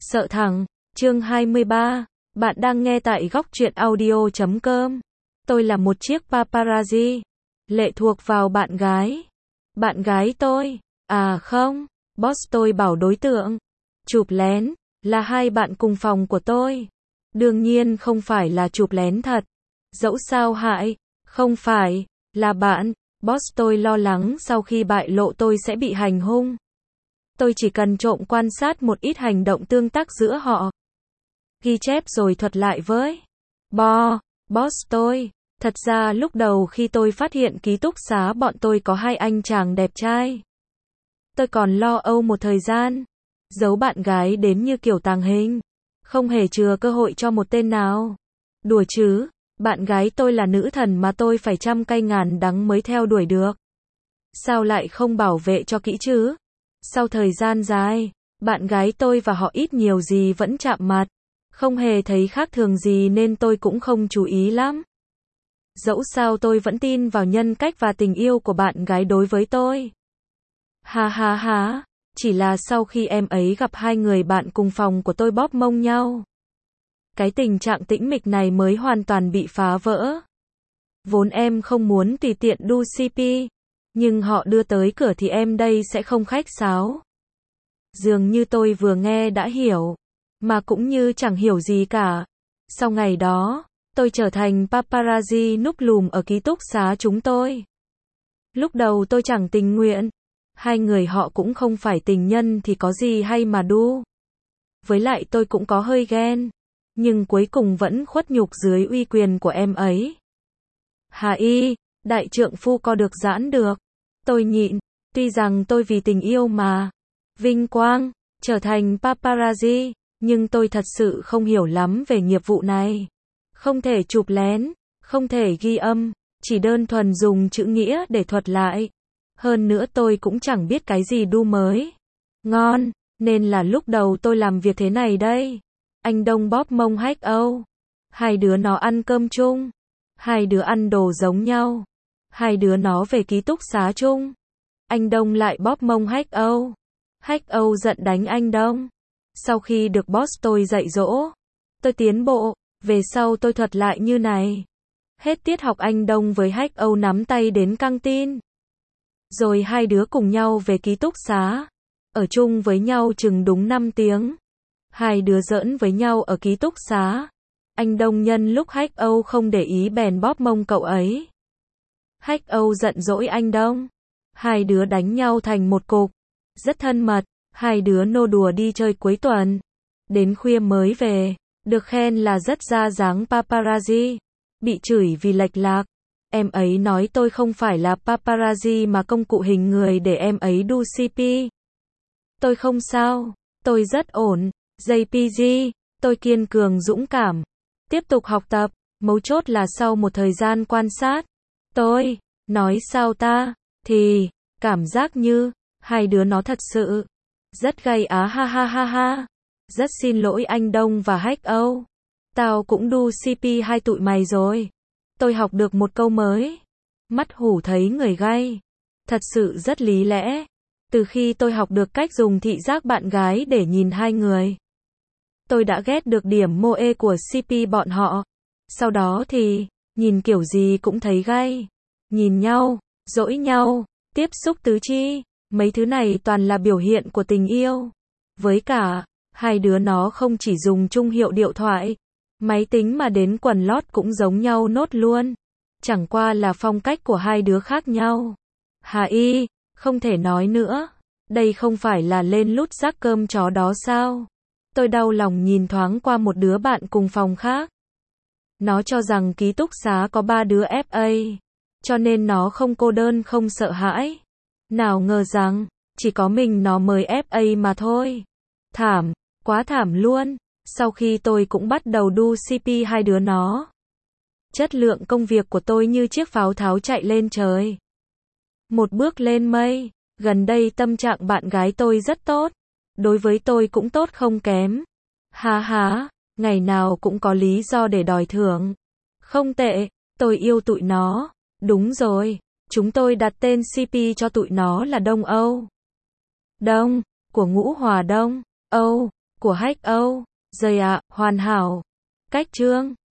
Sợ thẳng, chương 23, bạn đang nghe tại góc truyện audio.com. Tôi là một chiếc paparazzi, lệ thuộc vào bạn gái. Bạn gái tôi, à không, boss tôi bảo đối tượng chụp lén là hai bạn cùng phòng của tôi. Đương nhiên không phải là chụp lén thật. Dẫu sao hại, không phải, là bạn. Boss tôi lo lắng sau khi bại lộ tôi sẽ bị hành hung. Tôi chỉ cần trộm quan sát một ít hành động tương tác giữa họ. Ghi chép rồi thuật lại với boss tôi. Thật ra lúc đầu khi tôi phát hiện ký túc xá bọn tôi có hai anh chàng đẹp trai, tôi còn lo âu một thời gian. Giấu bạn gái đến như kiểu tàng hình, không hề chừa cơ hội cho một tên nào. Đùa chứ, bạn gái tôi là nữ thần mà tôi phải trăm cay ngàn đắng mới theo đuổi được. Sao lại không bảo vệ cho kỹ chứ? Sau thời gian dài, bạn gái tôi và họ ít nhiều gì vẫn chạm mặt. Không hề thấy khác thường gì nên tôi cũng không chú ý lắm. Dẫu sao tôi vẫn tin vào nhân cách và tình yêu của bạn gái đối với tôi. Ha, chỉ là sau khi em ấy gặp hai người bạn cùng phòng của tôi bóp mông nhau, cái tình trạng tĩnh mịch này mới hoàn toàn bị phá vỡ. Vốn em không muốn tùy tiện đu CP, nhưng họ đưa tới cửa thì em đây sẽ không khách sáo. Dường như tôi vừa nghe đã hiểu, mà cũng như chẳng hiểu gì cả. Sau ngày đó, tôi trở thành paparazzi núp lùm ở ký túc xá chúng tôi. Lúc đầu tôi chẳng tình nguyện, hai người họ cũng không phải tình nhân thì có gì hay mà đu. Với lại tôi cũng có hơi ghen, nhưng cuối cùng vẫn khuất nhục dưới uy quyền của em ấy. Đại trượng phu co được giãn được. Tôi nhịn, tuy rằng tôi vì tình yêu mà vinh quang trở thành paparazzi, nhưng tôi thật sự không hiểu lắm về nghiệp vụ này. Không thể chụp lén, không thể ghi âm, chỉ đơn thuần dùng chữ nghĩa để thuật lại. Hơn nữa tôi cũng chẳng biết cái gì đu mới ngon, nên là lúc đầu tôi làm việc thế này đây. Anh Đông bóp mông Hách Âu. Hai đứa nó ăn cơm chung. Hai đứa ăn đồ giống nhau. Hai đứa nó về ký túc xá chung. Anh Đông lại bóp mông Hách Âu. Hách Âu giận đánh anh Đông. Sau khi được boss tôi dạy dỗ, tôi tiến bộ. Về sau tôi thuật lại như này. Hết tiết học anh Đông với Hách Âu nắm tay đến căng tin. Rồi hai đứa cùng nhau về ký túc xá. Ở chung với nhau chừng đúng 5 tiếng. Hai đứa giỡn với nhau ở ký túc xá. Anh Đông nhân lúc Hách Âu không để ý bèn bóp mông cậu ấy. Hách Âu giận dỗi anh Đông. Hai đứa đánh nhau thành một cục. Rất thân mật. Hai đứa nô đùa đi chơi cuối tuần. Đến khuya mới về. Được khen là rất ra dáng paparazzi. Bị chửi vì lệch lạc. Em ấy nói tôi không phải là paparazzi mà công cụ hình người để em ấy đu CP. Tôi không sao. Tôi rất ổn. JPG. Tôi kiên cường dũng cảm. Tiếp tục học tập. Mấu chốt là sau một thời gian quan sát, tôi nói sao ta, thì cảm giác như hai đứa nó thật sự rất gay á ha. Rất xin lỗi anh Đông và Hách Âu. Tao cũng đu CP hai tụi mày rồi. Tôi học được một câu mới. Mắt hủ thấy người gay. Thật sự rất lý lẽ. Từ khi tôi học được cách dùng thị giác bạn gái để nhìn hai người, tôi đã ghét được điểm moe của CP bọn họ. Sau đó thì, nhìn kiểu gì cũng thấy gay. Nhìn nhau, dỗi nhau, tiếp xúc tứ chi, mấy thứ này toàn là biểu hiện của tình yêu. Với cả, hai đứa nó không chỉ dùng chung hiệu điện thoại, máy tính mà đến quần lót cũng giống nhau nốt luôn. Chẳng qua là phong cách của hai đứa khác nhau. Không thể nói nữa. Đây không phải là lên lút rác cơm chó đó sao? Tôi đau lòng nhìn thoáng qua một đứa bạn cùng phòng khác. Nó cho rằng ký túc xá có 3 đứa FA, cho nên nó không cô đơn không sợ hãi. Nào ngờ rằng, chỉ có mình nó mới FA mà thôi. Thảm, quá thảm luôn. Sau khi tôi cũng bắt đầu đu CP hai đứa nó, chất lượng công việc của tôi như chiếc pháo tháo chạy lên trời. Một bước lên mây. Gần đây tâm trạng bạn gái tôi rất tốt. Đối với tôi cũng tốt không kém. Ngày nào cũng có lý do để đòi thưởng. Không tệ, tôi yêu tụi nó. Đúng rồi, chúng tôi đặt tên CP cho tụi nó là Đông Âu. Đông, của Ngũ Hòa Đông, Âu, của Hack Âu. Dây ạ, hoàn hảo. Cách chương